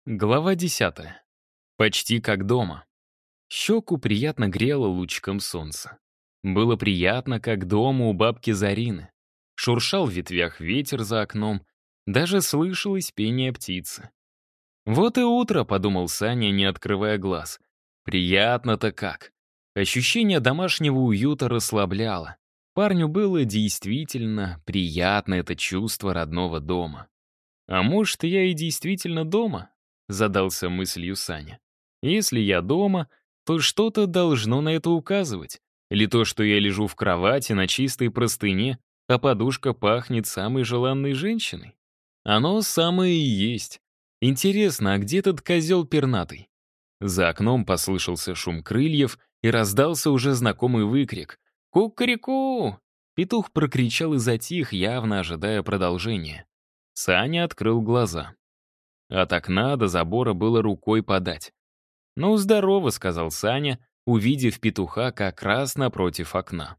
Глава 10. Почти как дома. Щеку приятно грело лучиком солнца. Было приятно, как дома у бабки Зарины. Шуршал в ветвях ветер за окном, даже слышалось пение птицы. «Вот и утро», — подумал Саня, не открывая глаз. «Приятно-то как». Ощущение домашнего уюта расслабляло. Парню было действительно приятно это чувство родного дома. «А может, я и действительно дома?» — задался мыслью Саня. «Если я дома, то что-то должно на это указывать. Или то, что я лежу в кровати на чистой простыне, а подушка пахнет самой желанной женщиной? Оно самое и есть. Интересно, а где этот козел пернатый?» За окном послышался шум крыльев и раздался уже знакомый выкрик. «Ку-ку-ку!» Петух прокричал и затих, явно ожидая продолжения. Саня открыл глаза. От окна до забора было рукой подать. «Ну, здорово», — сказал Саня, увидев петуха как раз напротив окна.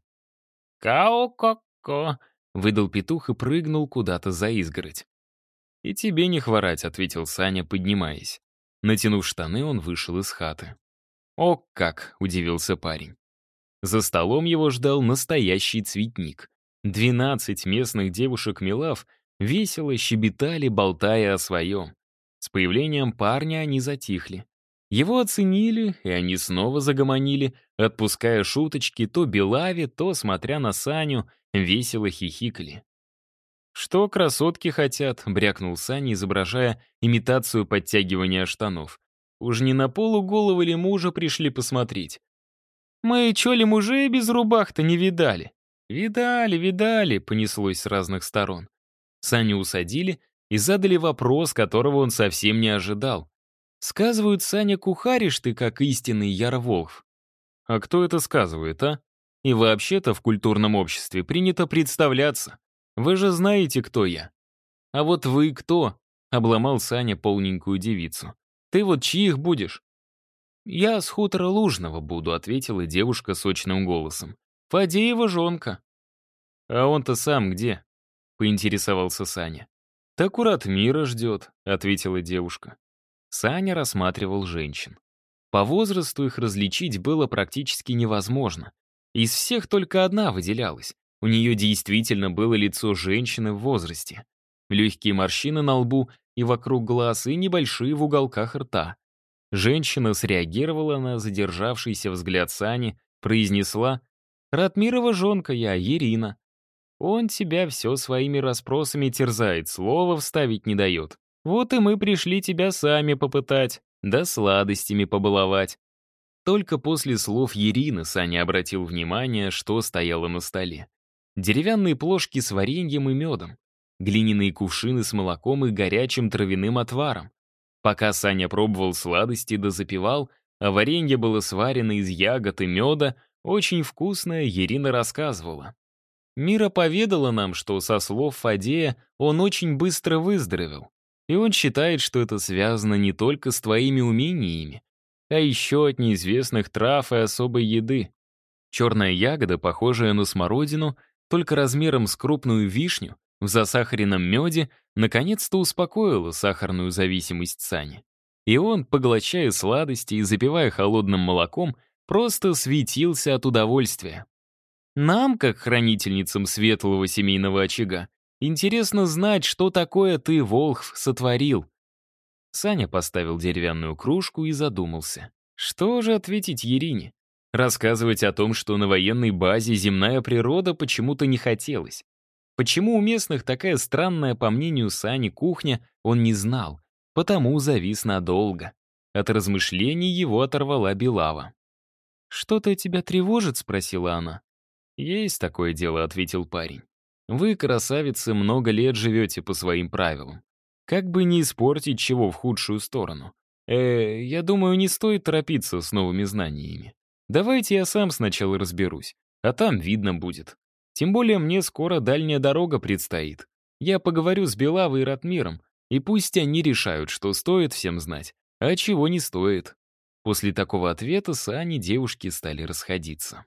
«Кау-ко-ко», — выдал петух и прыгнул куда-то за изгородь. «И тебе не хворать», — ответил Саня, поднимаясь. Натянув штаны, он вышел из хаты. «О как!» — удивился парень. За столом его ждал настоящий цветник. 12 местных девушек-милав весело щебетали, болтая о своем. С появлением парня они затихли. Его оценили, и они снова загомонили, отпуская шуточки то Белаве, то, смотря на Саню, весело хихикали. «Что красотки хотят?» — брякнул Саня, изображая имитацию подтягивания штанов. «Уж не на полуголого ли мужа пришли посмотреть?» «Мы чё ли мужей без рубах-то не видали?» «Видали, видали», — понеслось с разных сторон. Саню усадили и задали вопрос, которого он совсем не ожидал. «Сказывают, Саня, кухаришь ты, как истинный Ярволф». «А кто это сказывает, а? И вообще-то в культурном обществе принято представляться. Вы же знаете, кто я». «А вот вы кто?» — обломал Саня полненькую девицу. «Ты вот чьих будешь?» «Я с хутора Лужного буду», — ответила девушка сочным голосом. «Фадеева жонка». «А он-то сам где?» — поинтересовался Саня. «Так у Ратмира ждет», — ответила девушка. Саня рассматривал женщин. По возрасту их различить было практически невозможно. Из всех только одна выделялась. У нее действительно было лицо женщины в возрасте. Легкие морщины на лбу и вокруг глаз, и небольшие в уголках рта. Женщина среагировала на задержавшийся взгляд Сани, произнесла: «Ратмирова жонка я, Ирина. Он тебя все своими расспросами терзает, слова вставить не дает. Вот и мы пришли тебя сами попытать, да сладостями побаловать». Только после слов Ирины Саня обратил внимание, что стояло на столе. Деревянные плошки с вареньем и медом, глиняные кувшины с молоком и горячим травяным отваром. Пока Саня пробовал сладости да запивал, а варенье было сварено из ягод и меда, очень вкусное, Ирина рассказывала. Мира поведала нам, что, со слов Фадея, он очень быстро выздоровел. И он считает, что это связано не только с твоими умениями, а еще от неизвестных трав и особой еды. Черная ягода, похожая на смородину, только размером с крупную вишню, в засахаренном меде, наконец-то успокоила сахарную зависимость Сани. И он, поглощая сладости и запивая холодным молоком, просто светился от удовольствия. Нам, как хранительницам светлого семейного очага, интересно знать, что такое ты, Волхв, сотворил. Саня поставил деревянную кружку и задумался. Что же ответить Ирине? Рассказывать о том, что на военной базе земная природа почему-то не хотелось. Почему у местных такая странная, по мнению Сани, кухня, он не знал, потому завис надолго. От размышлений его оторвала Белава. «Что-то тебя тревожит?» — спросила она. «Есть такое дело», — ответил парень. «Вы, красавицы, много лет живете по своим правилам. Как бы не испортить чего в худшую сторону. Я думаю, не стоит торопиться с новыми знаниями. Давайте я сам сначала разберусь, а там видно будет. Тем более мне скоро дальняя дорога предстоит. Я поговорю с Белавой и Ратмиром, и пусть они решают, что стоит всем знать, а чего не стоит». После такого ответа Сани девушки стали расходиться.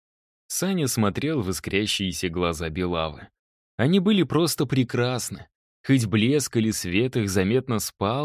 Саня смотрел в искрящиеся глаза Белавы. Они были просто прекрасны. Хоть блеск или свет их заметно спал,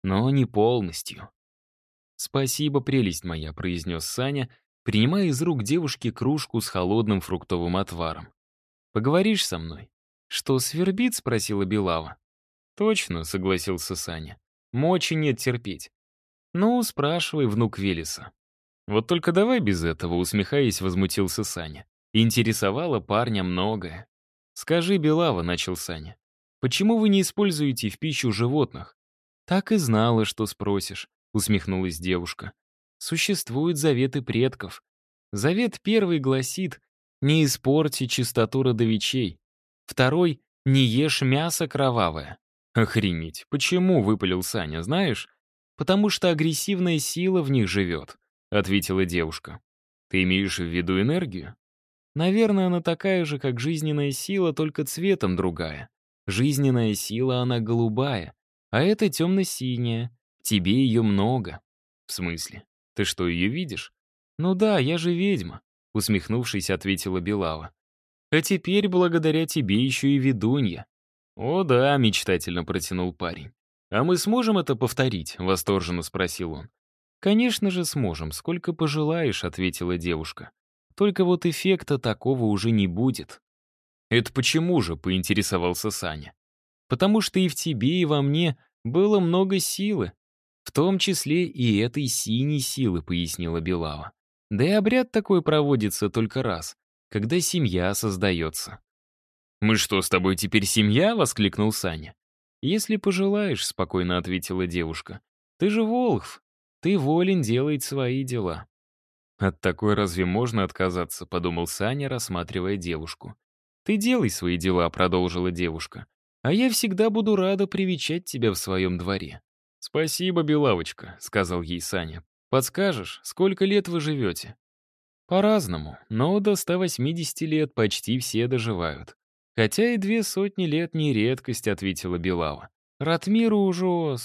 но не полностью. «Спасибо, прелесть моя», — произнес Саня, принимая из рук девушки кружку с холодным фруктовым отваром. «Поговоришь со мной?» «Что, свербит?» — спросила Белава. «Точно», — согласился Саня. «Мочи нет терпеть». «Ну, спрашивай, внук Велеса». «Вот только давай без этого», — усмехаясь, возмутился Саня. Интересовало парня многое. «Скажи, Белава», — начал Саня, «почему вы не используете в пищу животных?» «Так и знала, что спросишь», — усмехнулась девушка. «Существуют заветы предков. Завет первый гласит: «Не испорти чистоту родовичей». Второй: «Не ешь мясо кровавое». «Охренеть, почему?» — выпалил Саня, знаешь? «Потому что агрессивная сила в них живет», — ответила девушка. «Ты имеешь в виду энергию?» «Наверное, она такая же, как жизненная сила, только цветом другая. Жизненная сила, она голубая, а это темно-синяя. Тебе ее много». «В смысле? Ты что, ее видишь?» «Ну да, я же ведьма», — усмехнувшись, ответила Белава. «А теперь благодаря тебе еще и ведунья». «О да», — мечтательно протянул парень. «А мы сможем это повторить?» — восторженно спросил он. «Конечно же сможем, сколько пожелаешь», — ответила девушка. «Только вот эффекта такого уже не будет». «Это почему же?» — поинтересовался Саня. «Потому что и в тебе, и во мне было много силы. В том числе и этой синей силы», — пояснила Белава. «Да и обряд такой проводится только раз, когда семья создается». «Мы что, с тобой теперь семья?» — воскликнул Саня. «Если пожелаешь», — спокойно ответила девушка. «Ты же Волхв, ты волен делать свои дела». «От такой разве можно отказаться?» — подумал Саня, рассматривая девушку. «Ты делай свои дела», — продолжила девушка. «А я всегда буду рада привечать тебя в своем дворе». «Спасибо, Белавочка», — сказал ей Саня. «Подскажешь, сколько лет вы живете?» «По-разному, но до 180 лет почти все доживают. Хотя и 200 лет не редкость», — ответила Белава. «Ратмиру уже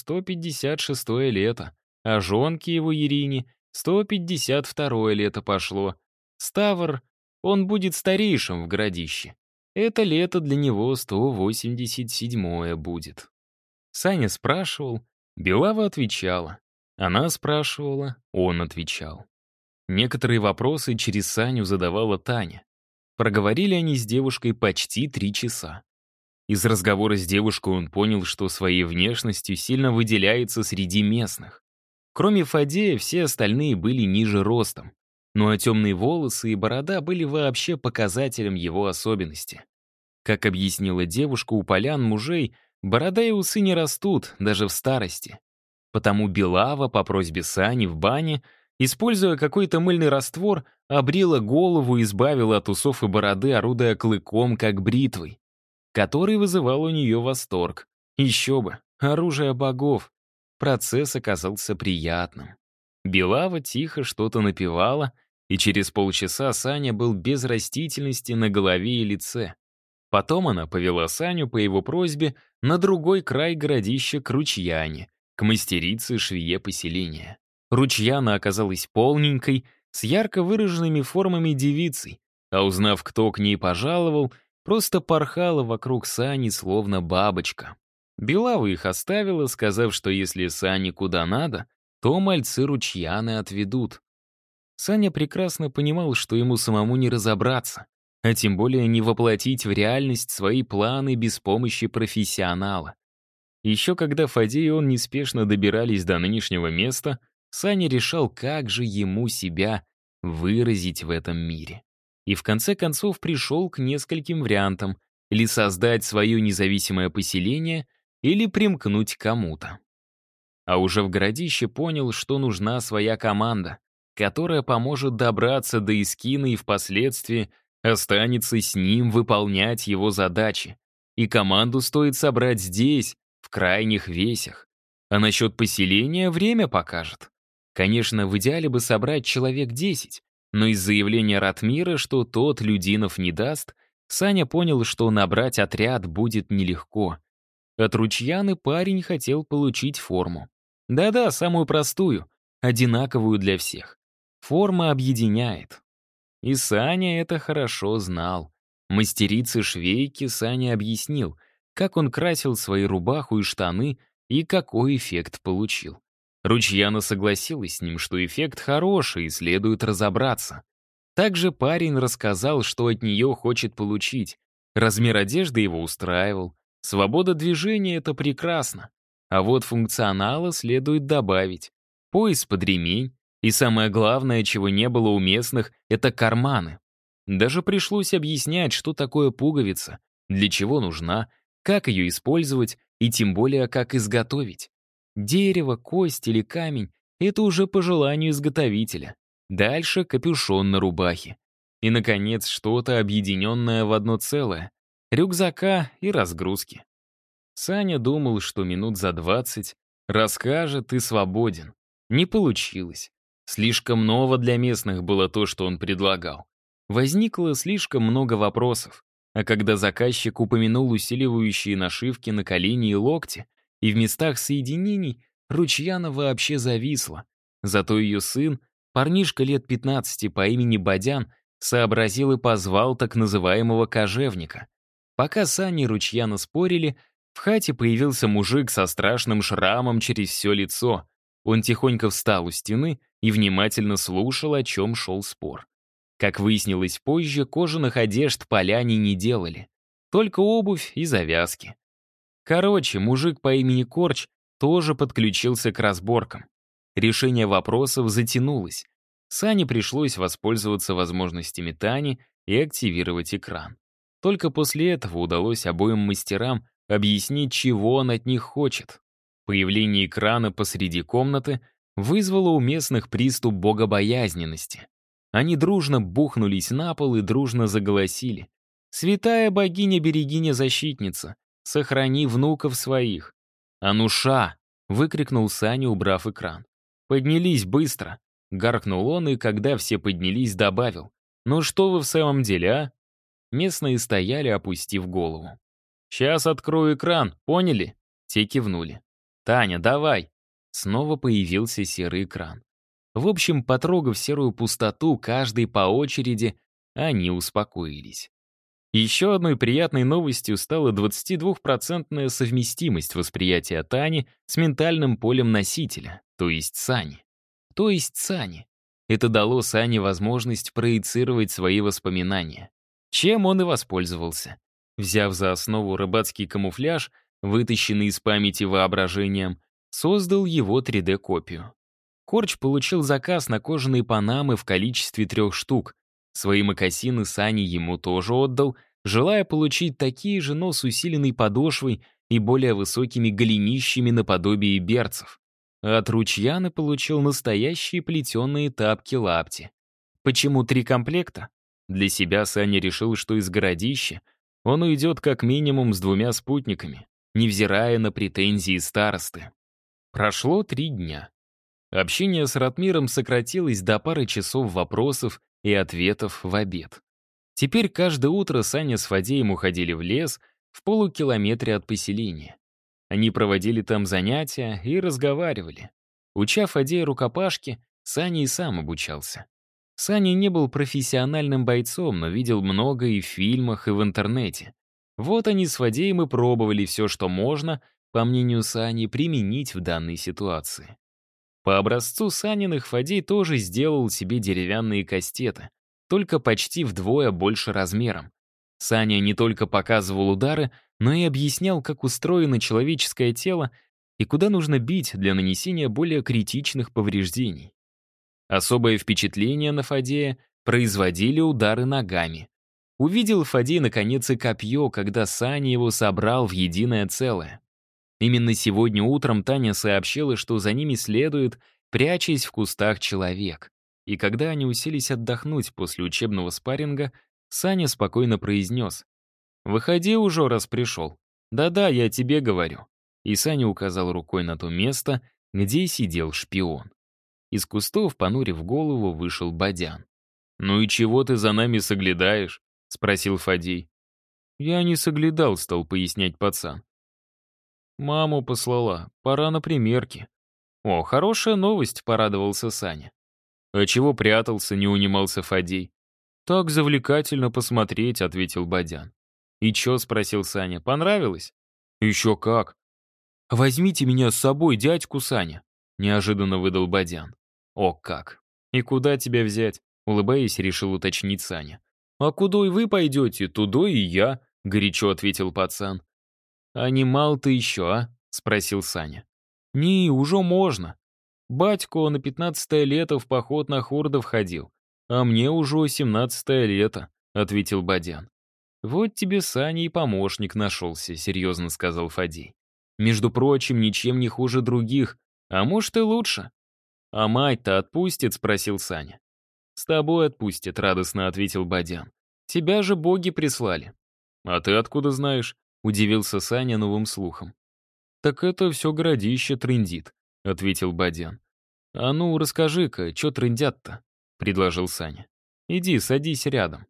156 лето, а жонке его Ирине 152 лето пошло. Ставр, он будет старейшим в городище. Это лето для него 187 будет». Саня спрашивал, Белава отвечала. Она спрашивала, он отвечал. Некоторые вопросы через Саню задавала Таня. Проговорили они с девушкой почти 3 часа. Из разговора с девушкой он понял, что своей внешностью сильно выделяется среди местных. Кроме Фадея, все остальные были ниже ростом. Ну а темные волосы и борода были вообще показателем его особенности. Как объяснила девушка, у полян мужей борода и усы не растут, даже в старости. Потому Белава по просьбе Сани в бане, используя какой-то мыльный раствор, обрила голову и избавила от усов и бороды, орудуя клыком, как бритвой, который вызывал у нее восторг. Еще бы, оружие богов. Процесс оказался приятным. Белава тихо что-то напевала, и через полчаса Саня был без растительности на голове и лице. Потом она повела Саню по его просьбе на другой край городища к Ручьяне, к мастерице-швее поселения. Ручьяна оказалась полненькой, с ярко выраженными формами девицей, а узнав, кто к ней пожаловал, просто порхала вокруг Сани, словно бабочка. Белава их оставила, сказав, что если Сане куда надо, то мальцы Ручьяны отведут. Саня прекрасно понимал, что ему самому не разобраться, а тем более не воплотить в реальность свои планы без помощи профессионала. Еще когда Фадей и он неспешно добирались до нынешнего места, Саня решал, как же ему себя выразить в этом мире. И в конце концов пришел к нескольким вариантам: или создать свое независимое поселение, или примкнуть к кому-то. А уже в городище понял, что нужна своя команда, которая поможет добраться до Искина и впоследствии останется с ним выполнять его задачи. И команду стоит собрать здесь, в крайних весях. А насчет поселения время покажет. Конечно, в идеале бы собрать человек 10, но из заявления Ратмира, что тот людинов не даст, Саня понял, что набрать отряд будет нелегко. От Ручьяны парень хотел получить форму. Да-да, самую простую, одинаковую для всех. Форма объединяет. И Саня это хорошо знал. Мастерице швейки Саня объяснил, как он красил свои рубаху и штаны, и какой эффект получил. Ручьяна согласилась с ним, что эффект хороший и следует разобраться. Также парень рассказал, что от нее хочет получить. Размер одежды его устраивал. Свобода движения — это прекрасно. А вот функционала следует добавить. Пояс под ремень. И самое главное, чего не было у местных, это карманы. Даже пришлось объяснять, что такое пуговица, для чего нужна, как ее использовать и тем более, как изготовить. Дерево, кость или камень — это уже по желанию изготовителя. Дальше капюшон на рубахе. И, наконец, что-то объединенное в одно целое. Рюкзака и разгрузки. Саня думал, что минут за 20 расскажет и свободен. Не получилось. Слишком ново для местных было то, что он предлагал. Возникло слишком много вопросов. А когда заказчик упомянул усиливающие нашивки на колени и локти, и в местах соединений, Ручьяна вообще зависла. Зато ее сын, парнишка лет 15 по имени Бадян, сообразил и позвал так называемого кожевника. Пока Саня и Ручьяна спорили, в хате появился мужик со страшным шрамом через все лицо. Он тихонько встал у стены и внимательно слушал, о чем шел спор. Как выяснилось позже, кожаных одежд поляне не делали. Только обувь и завязки. Короче, мужик по имени Корч тоже подключился к разборкам. Решение вопросов затянулось. Сане пришлось воспользоваться возможностями Тани и активировать экран. Только после этого удалось обоим мастерам объяснить, чего он от них хочет. Появление экрана посреди комнаты вызвало у местных приступ богобоязненности. Они дружно бухнулись на пол и дружно заголосили. «Святая богиня-берегиня-защитница, сохрани внуков своих!» «Ануша!» — выкрикнул Саня, убрав экран. «Поднялись быстро!» — гаркнул он, и когда все поднялись, добавил. «Ну что вы в самом деле, а?» Местные стояли, опустив голову. «Сейчас открою экран, поняли?» Те кивнули. «Таня, давай!» Снова появился серый экран. В общем, потрогав серую пустоту, каждый по очереди, они успокоились. Еще одной приятной новостью стала 22% совместимость восприятия Тани с ментальным полем носителя, то есть Сани. То есть Сани. Это дало Сане возможность проецировать свои воспоминания. Чем он и воспользовался. Взяв за основу рыбацкий камуфляж, вытащенный из памяти воображением, создал его 3D-копию. Корч получил заказ на кожаные панамы в количестве 3 штук. Свои мокасины Сани ему тоже отдал, желая получить такие же, но с усиленной подошвой и более высокими голенищами наподобие берцев. А от Ручьяны получил настоящие плетеные тапки-лапти. Почему 3 комплекта? Для себя Саня решил, что из городища он уйдет как минимум с 2 спутниками, невзирая на претензии старосты. Прошло 3 дня. Общение с Ратмиром сократилось до пары часов вопросов и ответов в обед. Теперь каждое утро Саня с Фадеем уходили в лес в полукилометре от поселения. Они проводили там занятия и разговаривали. Уча Фадея рукопашке, Саня и сам обучался. Саня не был профессиональным бойцом, но видел много и в фильмах, и в интернете. Вот они с Фадеем и пробовали все, что можно, по мнению Сани, применить в данной ситуации. По образцу Саниных Фадей тоже сделал себе деревянные кастеты, только почти вдвое больше размером. Саня не только показывал удары, но и объяснял, как устроено человеческое тело и куда нужно бить для нанесения более критичных повреждений. Особое впечатление на Фадея производили удары ногами. Увидел Фадей, наконец, и копье, когда Саня его собрал в единое целое. Именно сегодня утром Таня сообщила, что за ними следует, прячась в кустах, человек. И когда они уселись отдохнуть после учебного спарринга, Саня спокойно произнес: «Выходи уже, раз пришел. Да-да, я тебе говорю». И Саня указал рукой на то место, где сидел шпион. Из кустов, понурив голову, вышел Бадян. «Ну и чего ты за нами соглядаешь?» — спросил Фадей. «Я не соглядал», — стал пояснять пацан. «Маму послала. Пора на примерки». «О, хорошая новость», — порадовался Саня. «А чего прятался?» — не унимался Фадей. «Так завлекательно посмотреть», — ответил Бадян. «И чё?» — спросил Саня. «Понравилось?» «Еще как». «Возьмите меня с собой, дядьку Саня», — неожиданно выдал Бадян. «О как! И куда тебя взять?» — улыбаясь, решил уточнить Саня. «А куда и вы пойдете, туда и я», — горячо ответил пацан. «А не мал ты еще, а?» — спросил Саня. «Не, уже можно. Батько на 15-е лето в поход на Хурдов ходил, а мне уже 18-е лето», — ответил Бадян. «Вот тебе, Саня, и помощник нашелся», — серьезно сказал Фадей. «Между прочим, ничем не хуже других, а может и лучше». «А мать-то отпустит?» — спросил Саня. «С тобой отпустит», — радостно ответил Бадян. «Тебя же боги прислали». «А ты откуда знаешь?» — удивился Саня новым слухом. «Так это все городище трындит», — ответил Бадян. «А ну, расскажи-ка, что трындят-то?» — предложил Саня. «Иди, садись рядом».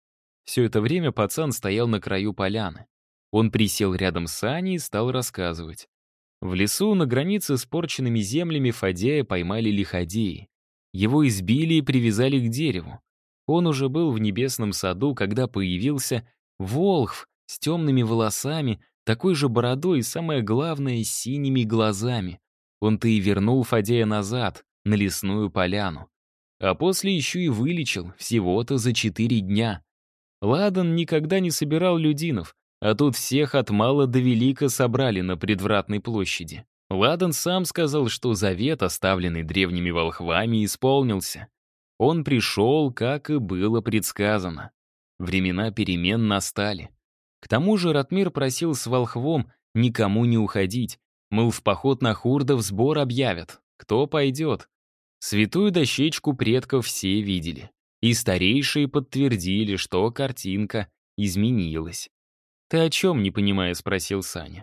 Все это время пацан стоял на краю поляны. Он присел рядом с Саней и стал рассказывать. В лесу на границе с порченными землями Фадея поймали лиходеи. Его избили и привязали к дереву. Он уже был в небесном саду, когда появился волхв с темными волосами, такой же бородой и, самое главное, с синими глазами. Он-то и вернул Фадея назад, на лесную поляну. А после еще и вылечил, всего-то за 4 дня. Ладан никогда не собирал людинов, а тут всех от мала до велика собрали на предвратной площади. Ладан сам сказал, что завет, оставленный древними волхвами, исполнился. Он пришел, как и было предсказано. Времена перемен настали. К тому же Ратмир просил с волхвом никому не уходить, мол, в поход на хурдов сбор объявят. Кто пойдет? Святую дощечку предков все видели. И старейшие подтвердили, что картинка изменилась. «Ты о чем, не понимая?» — спросил Саня.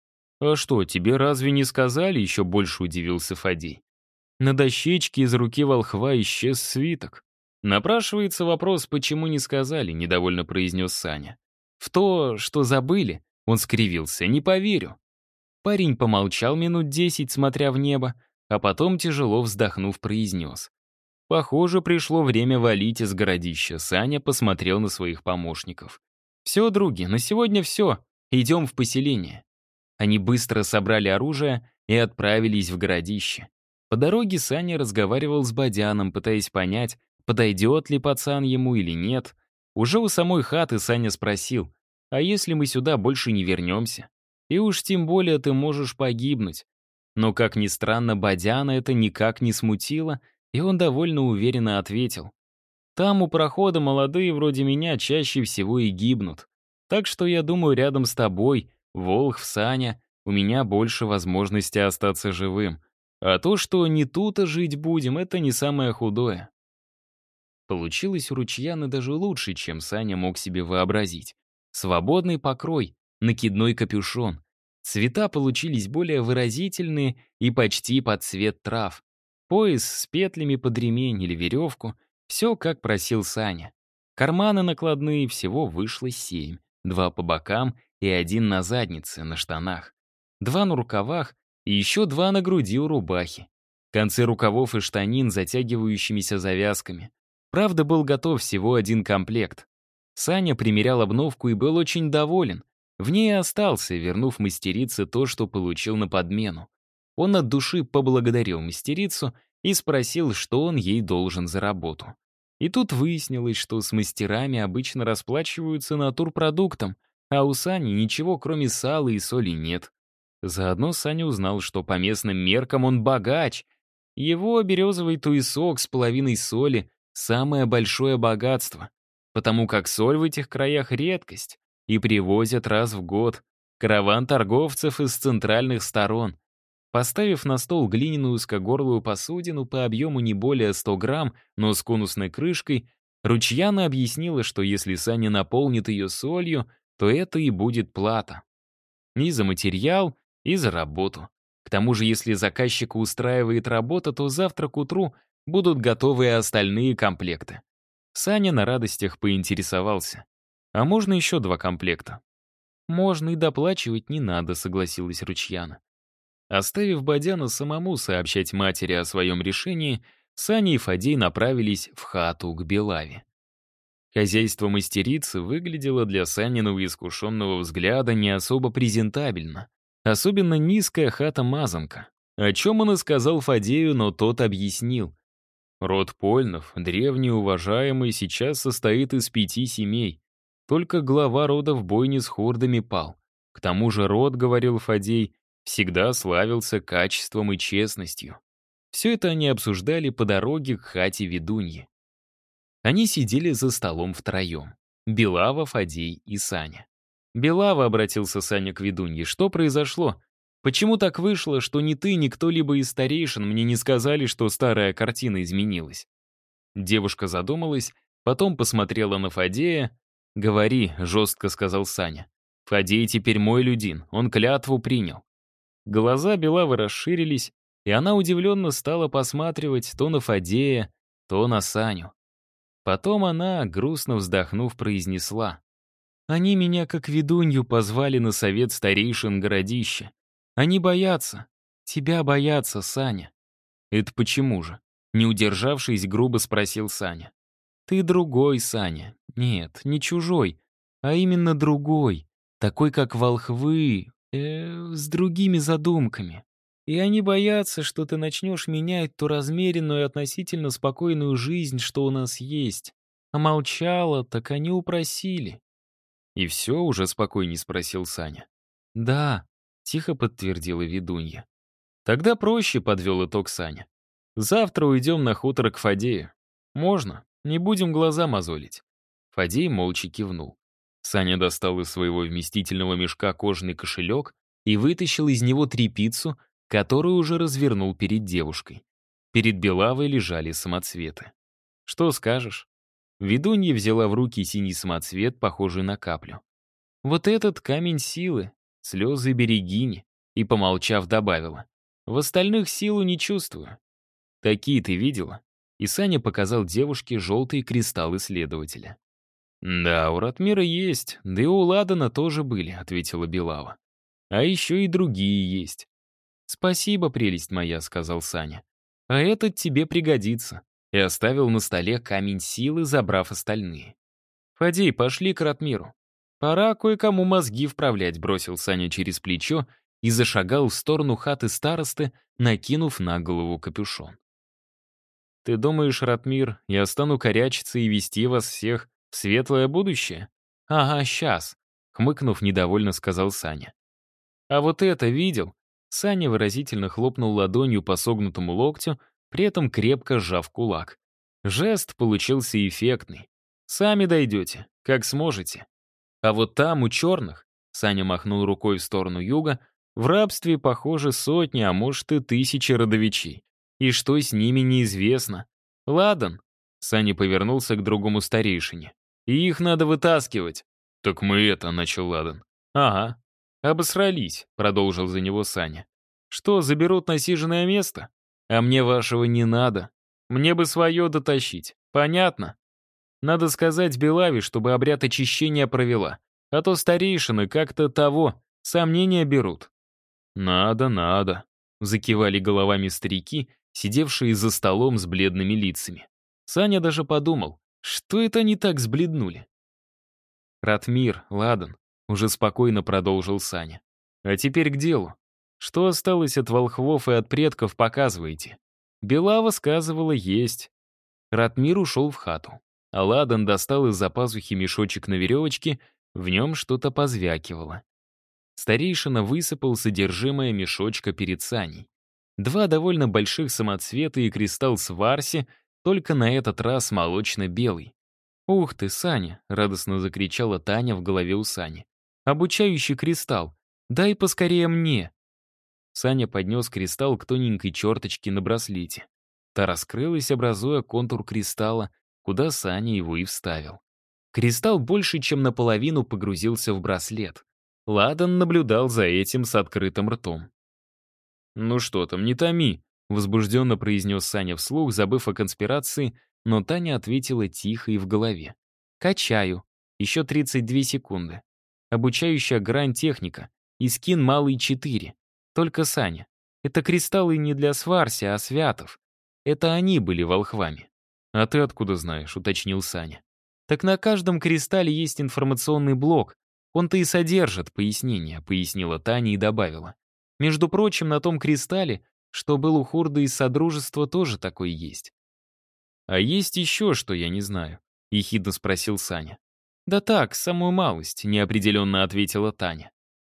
«А что, тебе разве не сказали?» — еще больше удивился Фадей. На дощечке из руки волхва исчез свиток. «Напрашивается вопрос, почему не сказали?» — недовольно произнес Саня. «В то, что забыли?» — он скривился. «Не поверю». Парень помолчал минут 10, смотря в небо, а потом, тяжело вздохнув, произнес. Похоже, пришло время валить из городища. Саня посмотрел на своих помощников. «Все, други, на сегодня все. Идем в поселение». Они быстро собрали оружие и отправились в городище. По дороге Саня разговаривал с Бадяном, пытаясь понять, подойдет ли пацан ему или нет. Уже у самой хаты Саня спросил, «А если мы сюда больше не вернемся? И уж тем более ты можешь погибнуть». Но, как ни странно, Бадяна это никак не смутило, и он довольно уверенно ответил. «Там у прохода молодые вроде меня чаще всего и гибнут. Так что я думаю, рядом с тобой, Волхв, Саня, у меня больше возможности остаться живым. А то, что не тут-то жить будем, это не самое худое». Получилось у Ручьяны даже лучше, чем Саня мог себе вообразить. Свободный покрой, накидной капюшон. Цвета получились более выразительные и почти под цвет трав. Пояс с петлями под ремень или веревку. Все, как просил Саня. Карманы накладные, всего вышло 7. 2 по бокам и 1 на заднице, на штанах. 2 на рукавах и еще 2 на груди у рубахи. Концы рукавов и штанин затягивающимися завязками. Правда, был готов всего 1 комплект. Саня примерял обновку и был очень доволен. В ней и остался, вернув мастерице то, что получил на подмену. Он от души поблагодарил мастерицу и спросил, что он ей должен за работу. И тут выяснилось, что с мастерами обычно расплачиваются натурпродуктом, а у Сани ничего, кроме сала и соли, нет. Заодно Саня узнал, что по местным меркам он богач. Его березовый туесок с половиной соли — самое большое богатство, потому как соль в этих краях — редкость, и привозят раз в год караван торговцев из центральных сторон. Поставив на стол глиняную узкогорлую посудину по объему не более 100 грамм, но с конусной крышкой, Ручьяна объяснила, что если Саня наполнит ее солью, то это и будет плата. И за материал, и за работу. К тому же, если заказчика устраивает работа, то завтра к утру будут готовы и остальные комплекты. Саня на радостях поинтересовался. «А можно еще 2 комплекта?» «Можно, и доплачивать не надо», — согласилась Ручьяна. Оставив Бадяна самому сообщать матери о своем решении, Саня и Фадей направились в хату к Белаве. Хозяйство мастерицы выглядело для Саниного искушенного взгляда не особо презентабельно. Особенно низкая хата-мазанка. О чем он и сказал Фадею, но тот объяснил. Род Польнов, древний уважаемый, сейчас состоит из 5 семей. Только глава рода в бойне с хордами пал. К тому же род, говорил Фадей, всегда славился качеством и честностью. Все это они обсуждали по дороге к хате ведуньи. Они сидели за столом втроем. Белава, Фадей и Саня. «Белава», — обратился Саня к ведунье, — «что произошло? Почему так вышло, что ни ты, ни кто-либо из старейшин мне не сказали, что старая картина изменилась?» Девушка задумалась, потом посмотрела на Фадея. «Говори», — жестко сказал Саня. «Фадей теперь мой людин, он клятву принял». Глаза Белавы расширились, и она удивленно стала посматривать то на Фадея, то на Саню. Потом она, грустно вздохнув, произнесла. «Они меня как ведунью позвали на совет старейшин городища. Они боятся. Тебя боятся, Саня». «Это почему же?» Не удержавшись, грубо спросил Саня. «Ты другой, Саня. Нет, не чужой, а именно другой. Такой, как волхвы, с другими задумками. И они боятся, что ты начнешь менять ту размеренную и относительно спокойную жизнь, что у нас есть. А молчала, так они упросили». «И все уже спокойней?» — спросил Саня. «Да», — тихо подтвердила ведунья. «Тогда проще», — подвел итог Саня. «Завтра уйдем на хутор к Фадею. Можно, не будем глаза мозолить». Фадей молча кивнул. Саня достал из своего вместительного мешка кожаный кошелек и вытащил из него тряпицу, которую уже развернул перед девушкой. Перед Белавой лежали самоцветы. «Что скажешь?» Ведунья взяла в руки синий самоцвет, похожий на каплю. «Вот этот камень силы, слезы берегини», и, помолчав, добавила. «В остальных силу не чувствую». «Такие ты видела?» И Саня показал девушке желтые кристаллы следователя. «Да, у Ратмира есть, да и у Ладана тоже были», — ответила Белава. «А еще и другие есть». «Спасибо, прелесть моя», — сказал Саня. «А этот тебе пригодится». И оставил на столе камень силы, забрав остальные. «Фадей, пошли к Ратмиру. Пора кое-кому мозги вправлять», — бросил Саня через плечо и зашагал в сторону хаты старосты, накинув на голову капюшон. «Ты думаешь, Ратмир, я стану корячиться и вести вас всех в светлое будущее?» «Ага, сейчас», — хмыкнув, недовольно сказал Саня. «А вот это видел?» Саня выразительно хлопнул ладонью по согнутому локтю, при этом крепко сжав кулак. Жест получился эффектный. «Сами дойдете, как сможете. А вот там, у черных», — Саня махнул рукой в сторону юга, «в рабстве, похоже, сотни, а может и тысячи родовичей. И что с ними, неизвестно. Ладан», — Саня повернулся к другому старейшине, «и их надо вытаскивать». «Так мы это», — начал Ладан. «Ага. Обосрались», — продолжил за него Саня. «Что, заберут насиженное место? А мне вашего не надо. Мне бы свое дотащить. Понятно? Надо сказать Белаве, чтобы обряд очищения провела. А то старейшины как-то того, сомнения берут». «Надо, надо», — закивали головами старики, сидевшие за столом с бледными лицами. Саня даже подумал, что это они так сбледнули. «Ратмир, Ладан», — уже спокойно продолжил Саня. «А теперь к делу. Что осталось от волхвов и от предков, показывайте». Белава сказывала есть. Ратмир ушел в хату. А Ладан достал из-за пазухи мешочек на веревочке, в нем что-то позвякивало. Старейшина высыпал содержимое мешочка перед Саней. 2 довольно больших самоцвета и кристалл сварси, только на этот раз молочно-белый. «Ух ты, Саня!» — радостно закричала Таня в голове у Сани. «Обучающий кристалл! Дай поскорее мне!» Саня поднес кристалл к тоненькой черточке на браслете. Та раскрылась, образуя контур кристалла, куда Саня его и вставил. Кристалл больше, чем наполовину погрузился в браслет. Ладан наблюдал за этим с открытым ртом. «Ну что там, не томи», — возбужденно произнес Саня вслух, забыв о конспирации, но Таня ответила тихо и в голове. «Качаю. Еще 32 секунды. Обучающая грань техника. И скин малый 4. Только, Саня, это кристаллы не для Сварси, а святов. Это они были волхвами». «А ты откуда знаешь?» — уточнил Саня. «Так на каждом кристалле есть информационный блок. Он-то и содержит пояснение», — пояснила Таня и добавила. «Между прочим, на том кристалле, что был у Хурды из Содружества, тоже такой есть». «А есть еще, что я не знаю?» — ехидно спросил Саня. «Да так, самую малость», — неопределенно ответила Таня.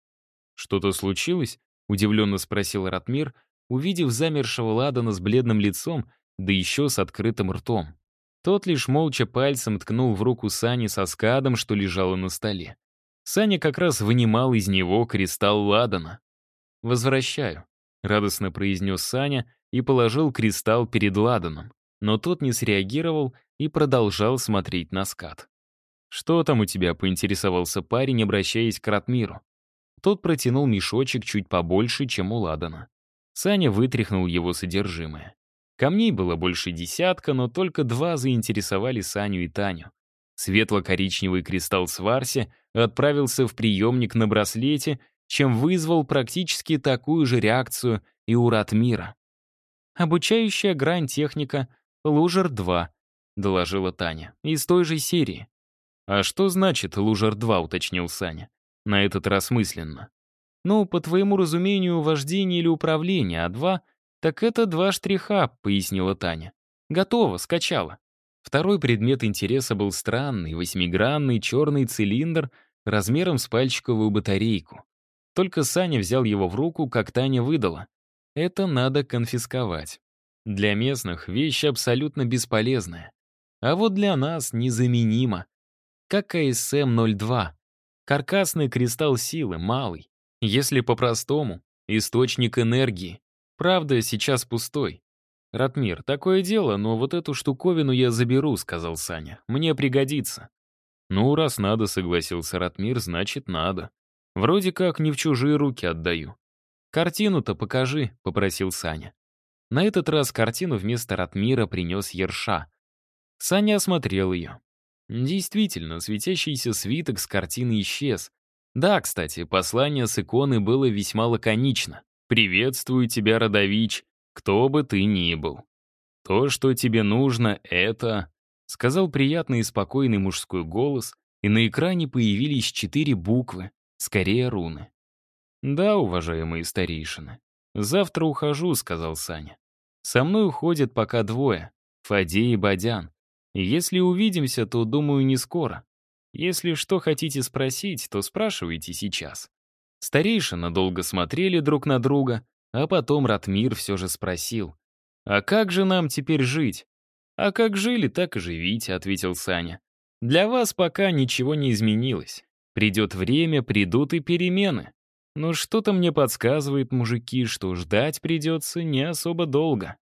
«Что-то случилось?» — удивленно спросил Ратмир, увидев замершего Ладана с бледным лицом, да еще с открытым ртом. Тот лишь молча пальцем ткнул в руку Сани со скадом, что лежало на столе. Саня как раз вынимал из него кристалл Ладана. «Возвращаю», — радостно произнес Саня и положил кристалл перед Ладаном, но тот не среагировал и продолжал смотреть на скат. «Что там у тебя?» — поинтересовался парень, обращаясь к Ратмиру. Тот протянул мешочек чуть побольше, чем у Ладана. Саня вытряхнул его содержимое. Камней было больше десятка, но только 2 заинтересовали Саню и Таню. Светло-коричневый кристалл Сварси отправился в приемник на браслете, чем вызвал практически такую же реакцию и у Ратмира. «Обучающая грань техника Лужер-2», — доложила Таня, — «из той же серии». «А что значит Лужер-2?» — уточнил Саня. На этот раз мысленно. «Ну, по твоему разумению, вождение или управление, а 2 — так это 2 штриха», — пояснила Таня. «Готово, скачала». Второй предмет интереса был странный, 8-гранный черный цилиндр размером с пальчиковую батарейку. Только Саня взял его в руку, как Таня выдала. Это надо конфисковать. Для местных вещь абсолютно бесполезная. А вот для нас незаменима. Как КСМ-02. Каркасный кристалл силы, малый. Если по-простому, источник энергии. Правда, сейчас пустой. «Ратмир, такое дело, но вот эту штуковину я заберу», — сказал Саня. «Мне пригодится». «Ну, раз надо», — согласился Ратмир, — «значит, надо. Вроде как не в чужие руки отдаю». «Картину-то покажи», — попросил Саня. На этот раз картину вместо Ратмира принес Ерша. Саня осмотрел ее. Действительно, светящийся свиток с картины исчез. Да, кстати, послание с иконы было весьма лаконично. «Приветствую тебя, родович, кто бы ты ни был. То, что тебе нужно, это...» Сказал приятный и спокойный мужской голос, и на экране появились 4 буквы, скорее руны. «Да, уважаемые старейшины. Завтра ухожу», — сказал Саня. «Со мной уходят пока 2, Фадей и Бадян. И если увидимся, то, думаю, не скоро. Если что хотите спросить, то спрашивайте сейчас». Старейшины долго смотрели друг на друга, а потом Ратмир все же спросил: «А как же нам теперь жить?» «А как жили, так и живите», — ответил Саня. «Для вас пока ничего не изменилось. Придет время, придут и перемены. Но что-то мне подсказывает, мужики, что ждать придется не особо долго».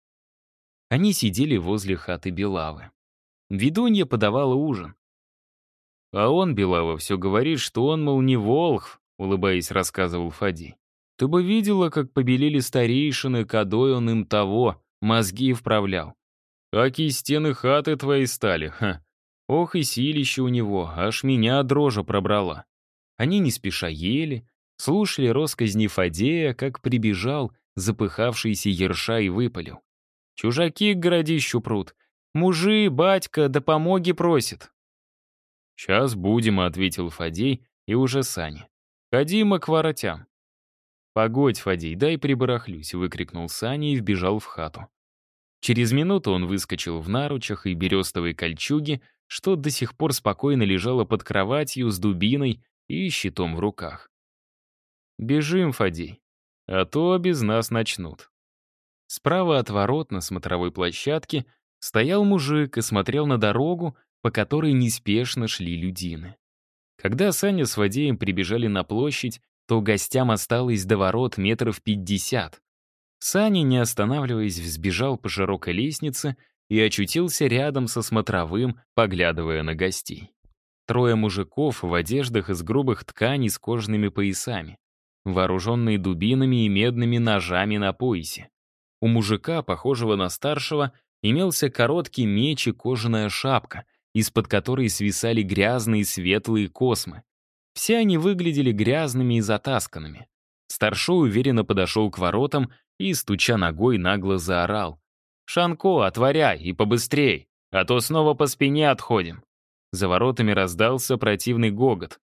Они сидели возле хаты Белавы. Ведунья подавала ужин. «А он, Белава, все говорит, что он, мол, не волхв», — улыбаясь, рассказывал Фадий. «Ты бы видела, как побелели старейшины, кадой он им того, мозги вправлял. Какие стены хаты твои стали, ха! Ох и силище у него, аж меня дрожа пробрала». Они не спеша ели, слушали россказни Фадея, как прибежал запыхавшийся Ерша и выпалил: «Чужаки к городищу прут. Мужи, батька, да помоги просит». «Сейчас будем», — ответил Фадей и уже Саня. «Ходим к воротям». «Погодь, Фадей, дай прибарахлюсь», — выкрикнул Саня и вбежал в хату. Через минуту он выскочил в наручах и берестовой кольчуге, что до сих пор спокойно лежала под кроватью с дубиной и щитом в руках. «Бежим, Фадей, а то без нас начнут». Справа от ворот на смотровой площадке стоял мужик и смотрел на дорогу, по которой неспешно шли людины. Когда Саня с Фадеем прибежали на площадь, то гостям осталось до ворот 50 метров. Саня, не останавливаясь, взбежал по широкой лестнице и очутился рядом со смотровым, поглядывая на гостей. 3 мужиков в одеждах из грубых тканей с кожаными поясами, вооруженные дубинами и медными ножами на поясе. У мужика, похожего на старшего, имелся короткий меч и кожаная шапка, из-под которой свисали грязные светлые космы. Все они выглядели грязными и затасканными. Старшой уверенно подошел к воротам и, стуча ногой, нагло заорал: «Шанко, отворяй и побыстрей, а то снова по спине отходим». За воротами раздался противный гогот.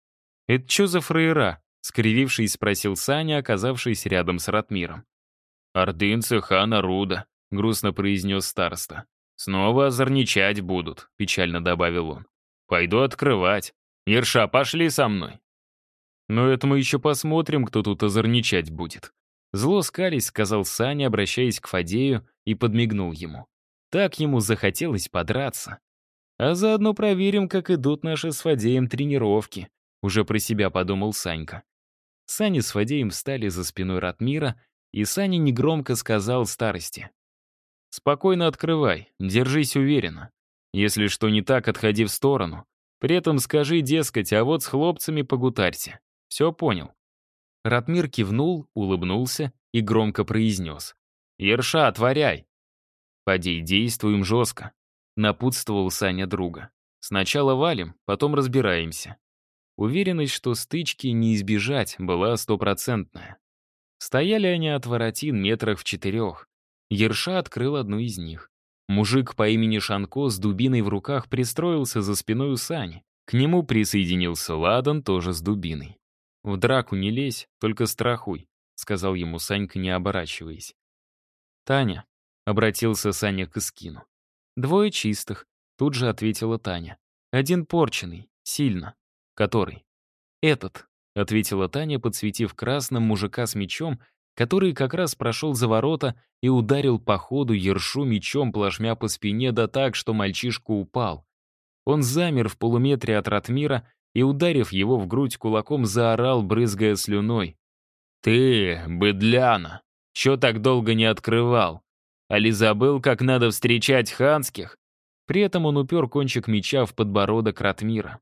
«Это что за фраера?» — скривившись, спросил Саня, оказавшись рядом с Ратмиром. «Ордынцы хана Руда», — грустно произнес староста. «Снова озорничать будут», — печально добавил он. «Пойду открывать. Ерша, пошли со мной». «Но это мы еще посмотрим, кто тут озорничать будет». Зло скались, сказал Саня, обращаясь к Фадею, и подмигнул ему. Так ему захотелось подраться. «А заодно проверим, как идут наши с Фадеем тренировки», — уже про себя подумал Санька. Саня с Фадеем встали за спиной Ратмира, и Саня негромко сказал старости: «Спокойно открывай, держись уверенно. Если что не так, отходи в сторону. При этом скажи, дескать, а вот с хлопцами погутарьте. Все понял?» Ратмир кивнул, улыбнулся и громко произнес: «Ерша, отворяй!» «Поди, действуем жестко», — напутствовал Саня друга. «Сначала валим, потом разбираемся». Уверенность, что стычки не избежать, была стопроцентная. Стояли они от воротин метрах в 4. Ерша открыл одну из них. Мужик по имени Шанко с дубиной в руках пристроился за спиной у Сани. К нему присоединился Ладан, тоже с дубиной. «В драку не лезь, только страхуй», — сказал ему Санька, не оборачиваясь. «Таня», — обратился Саня к Искину. «2 чистых», — тут же ответила Таня. «1 порченый, сильно». «Который?» «Этот», — ответила Таня, подсветив красным мужика с мечом, который как раз прошел за ворота и ударил по ходу Ершу мечом плашмя по спине, да так, что мальчишка упал. Он замер в полуметре от Ратмира и, ударив его в грудь кулаком, заорал, брызгая слюной: «Ты, быдляна, чё так долго не открывал? Али забыл, как надо встречать ханских?» При этом он упер кончик меча в подбородок Ратмира.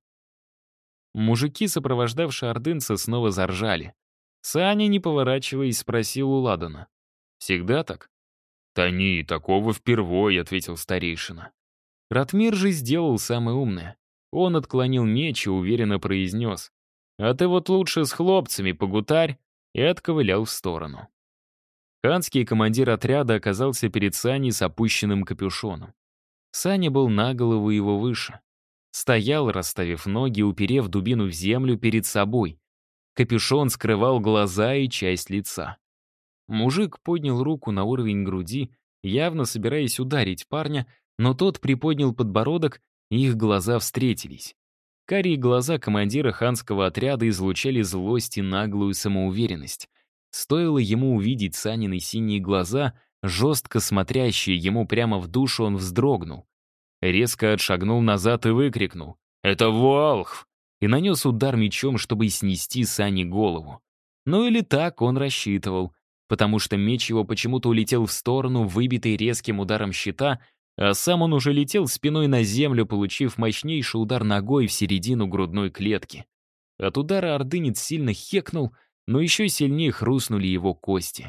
Мужики, сопровождавшие ордынца, снова заржали. Саня, не поворачиваясь, спросил у Ладана: «Всегда так?» «Да не, такого впервой», — ответил старейшина. Ратмир же сделал самое умное. Он отклонил меч и уверенно произнес: «А ты вот лучше с хлопцами погутарь», и отковылял в сторону. Ханский командир отряда оказался перед Саней с опущенным капюшоном. Саня был на голову его выше. Стоял, расставив ноги, уперев дубину в землю перед собой. Капюшон скрывал глаза и часть лица. Мужик поднял руку на уровень груди, явно собираясь ударить парня, но тот приподнял подбородок, и их глаза встретились. Карие глаза командира ханского отряда излучали злость и наглую самоуверенность. Стоило ему увидеть Санины синие глаза, жестко смотрящие ему прямо в душу, он вздрогнул. Резко отшагнул назад и выкрикнул: «Это Волхв!» и нанес удар мечом, чтобы снести Сане голову. Ну или так он рассчитывал, потому что меч его почему-то улетел в сторону, выбитый резким ударом щита, а сам он уже летел спиной на землю, получив мощнейший удар ногой в середину грудной клетки. От удара ордынец сильно хекнул, но еще сильнее хрустнули его кости.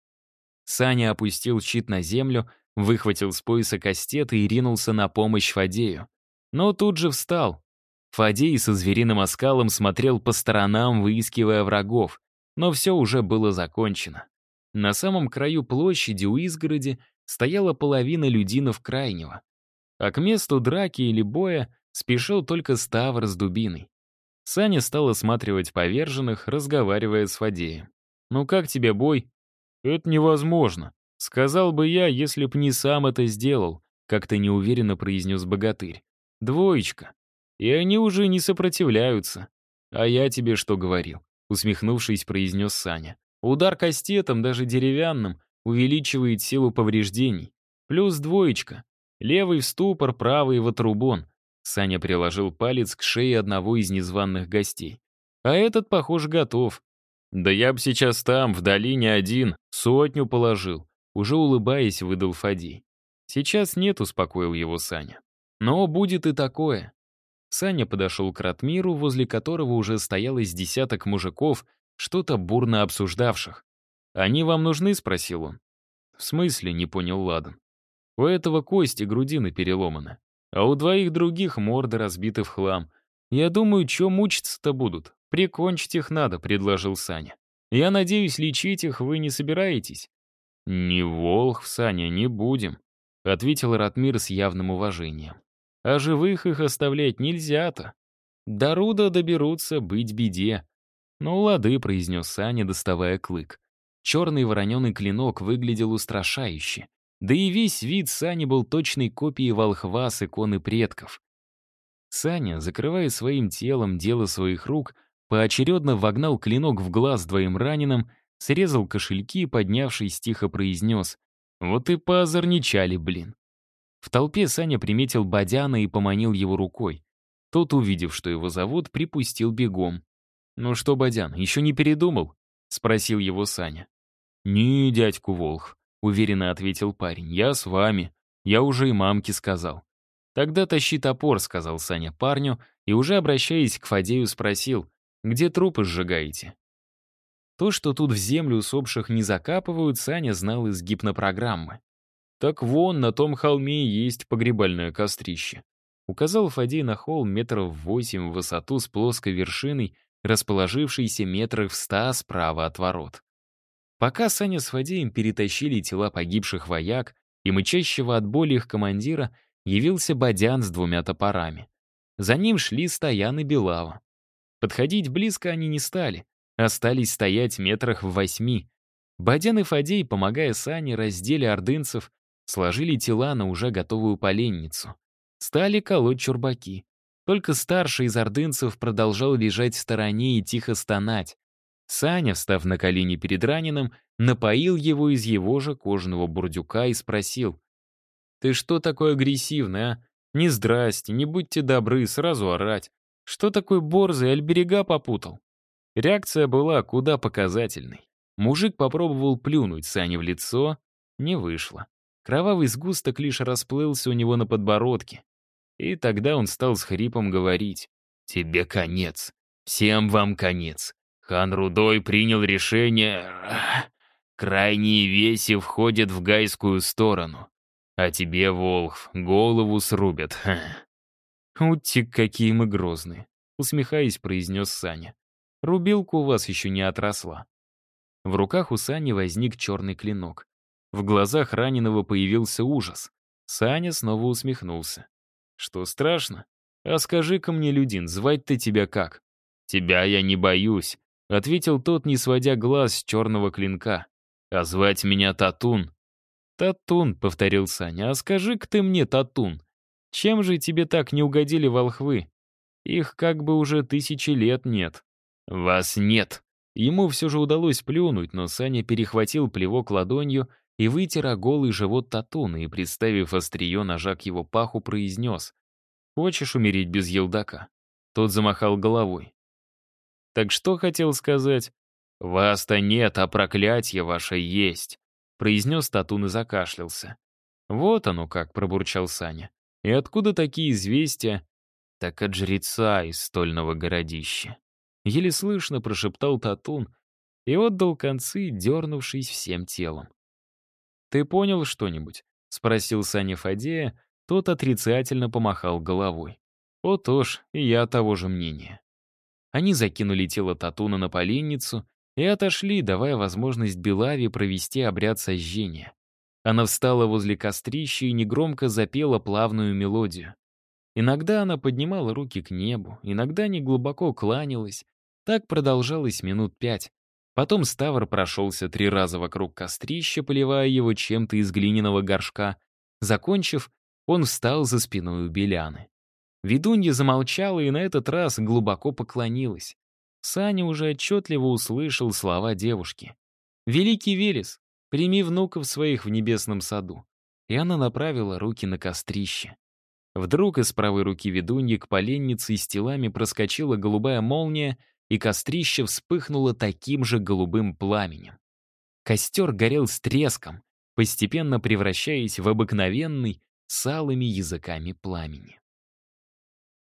Саня опустил щит на землю, выхватил с пояса кастет и ринулся на помощь Фадею. Но тут же встал. Фадей со звериным оскалом смотрел по сторонам, выискивая врагов, но все уже было закончено. На самом краю площади у изгороди стояла половина людинов крайнего. А к месту драки или боя спешил только Ставр с дубиной. Саня стал осматривать поверженных, разговаривая с Фадеем. «Ну как тебе бой?» «Это невозможно. Сказал бы я, если б не сам это сделал», как-то неуверенно произнес богатырь. «2. И они уже не сопротивляются». «А я тебе что говорил?» Усмехнувшись, произнес Саня. «Удар кастетом, даже деревянным, увеличивает силу повреждений. Плюс 2. Левый в ступор, правый в отрубон». Саня приложил палец к шее одного из незваных гостей. «А этот, похоже, готов». «Да я б сейчас там, в долине один, 100 положил», уже улыбаясь, выдал Фадей. «Сейчас нет», — успокоил его Саня. «Но будет и такое». Саня подошел к Ратмиру, возле которого уже стояло с десяток мужиков, что-то бурно обсуждавших. «Они вам нужны?» — спросил он. «В смысле?» — не понял Ладан. «У этого кости грудины переломаны, а у 2 других морды разбиты в хлам. Я думаю, чё мучиться-то будут? Прикончить их надо», — предложил Саня. «Я надеюсь, лечить их вы не собираетесь?» «Не волхв, Саня, не будем», — ответил Ратмир с явным уважением. «А живых их оставлять нельзя-то. До Руда доберутся, быть беде. «Ну, лады», — произнес Саня, доставая клык. Черный вороненый клинок выглядел устрашающе. Да и весь вид Сани был точной копией волхва с иконы предков. Саня, закрывая своим телом дело своих рук, поочередно вогнал клинок в глаз двоим раненым, срезал кошельки и, поднявшись, тихо произнес: «Вот и поозорничали, блин». В толпе Саня приметил Бадяна и поманил его рукой. Тот, увидев, что его зовут, припустил бегом. «Ну что, Бадян, еще не передумал?» — спросил его Саня. «Не, дядьку Волх», — уверенно ответил парень. «Я с вами. Я уже и мамке сказал». «Тогда тащи топор», — сказал Саня парню, и уже обращаясь к Фадею спросил: «Где трупы сжигаете?» То, что тут в землю усопших не закапывают, Саня знал из гипнопрограммы. «Так вон, на том холме и есть погребальное кострище», — указал Фадей на холм метров 8 в высоту с плоской вершиной, расположившийся метрах в 100 справа от ворот. Пока Саня с Фадеем перетащили тела погибших вояк и мычащего от боли их командира, явился Бадян с 2 топорами. За ним шли Стоян и Белава. Подходить близко они не стали, остались стоять метрах в 8. Бадян и Фадей, помогая Сане, раздели ордынцев, сложили тела на уже готовую поленницу. Стали колоть чурбаки. Только старший из ордынцев продолжал лежать в стороне и тихо стонать. Саня, встав на колени перед раненым, напоил его из его же кожаного бурдюка и спросил: «Ты что такой агрессивный, а? Не здрасте, не будьте добры, сразу орать. Что такой борзый, аль берега попутал?» Реакция была куда показательной. Мужик попробовал плюнуть Сане в лицо, не вышло. Кровавый сгусток лишь расплылся у него на подбородке. И тогда он стал с хрипом говорить: «Тебе конец. Всем вам конец. Хан Рудой принял решение. Крайние веси входят в гайскую сторону. А тебе, Волхв, голову срубят. «Утик, какие мы грозные», — усмехаясь, произнес Саня. «Рубилка у вас еще не отросла». В руках у Сани возник черный клинок. В глазах раненого появился ужас. Саня снова усмехнулся. «Что, страшно? А скажи-ка мне, Людин, звать-то тебя как?» «Тебя я не боюсь», — ответил тот, не сводя глаз с черного клинка. «А звать меня Татун». «Татун», — повторил Саня, — «а скажи-ка ты мне, Татун, чем же тебе так не угодили волхвы? Их как бы уже 1000 лет нет». «Вас нет». Ему все же удалось плюнуть, но Саня перехватил плевок ладонью и вытер о голый живот Татуна и, приставив острие ножа к его паху, произнес: «Хочешь умереть без елдака?» Тот замахал головой. «Так что хотел сказать?» «Вас-то нет, а проклятие ваше есть», — произнес Татун и закашлялся. «Вот оно как», — пробурчал Саня. «И откуда такие известия?» «Так от жреца из стольного городища». Еле слышно прошептал Татун и отдал концы, дернувшись всем телом. «Ты понял что-нибудь?» — спросил Саня Фадея, тот отрицательно помахал головой. «Вот уж, и я того же мнения». Они закинули тело Татуна на поленницу и отошли, давая возможность Белаве провести обряд сожжения. Она встала возле кострища и негромко запела плавную мелодию. Иногда она поднимала руки к небу, иногда неглубоко кланялась. Так продолжалось минут 5. Потом Ставр прошелся 3 раза вокруг кострища, поливая его чем-то из глиняного горшка. Закончив, он встал за спиной у Беляны. Ведунья замолчала и на этот раз глубоко поклонилась. Саня уже отчетливо услышал слова девушки. «Великий Велес, прими внуков своих в небесном саду». И она направила руки на кострище. Вдруг из правой руки ведуньи к поленнице и с телами проскочила голубая молния, и кострище вспыхнуло таким же голубым пламенем. Костер горел с треском, постепенно превращаясь в обыкновенный с алыми языками пламени.